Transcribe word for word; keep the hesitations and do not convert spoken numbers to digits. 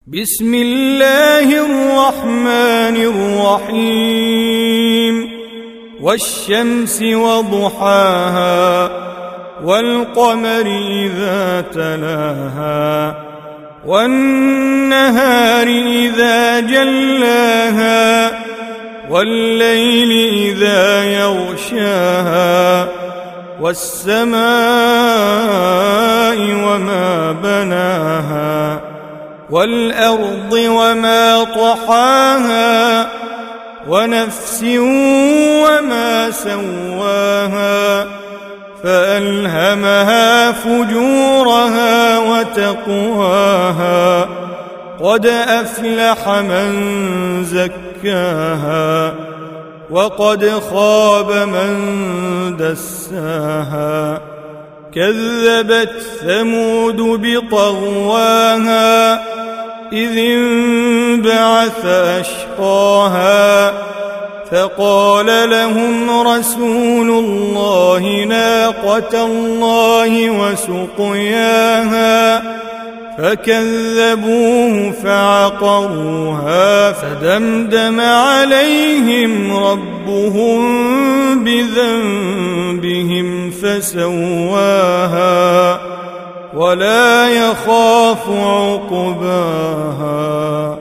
بسم الله الرحمن الرحيم والشمس وضحاها والقمر إذا تلاها والنهار إذا جلاها والليل إذا يغشاها والسماء وما بناها والأرض وما طحاها ونفس وما سواها فألهمها فجورها وتقواها قد أفلح من زكاها وقد خاب من دساها كذبت ثمود بطغواها إذ انبعث أشقاها فقال لهم رسول الله ناقة الله وسقياها فكذبوه فعقروها فدمدم عليهم ربهم بذنبهم فسواها ولا يخاف عقباها.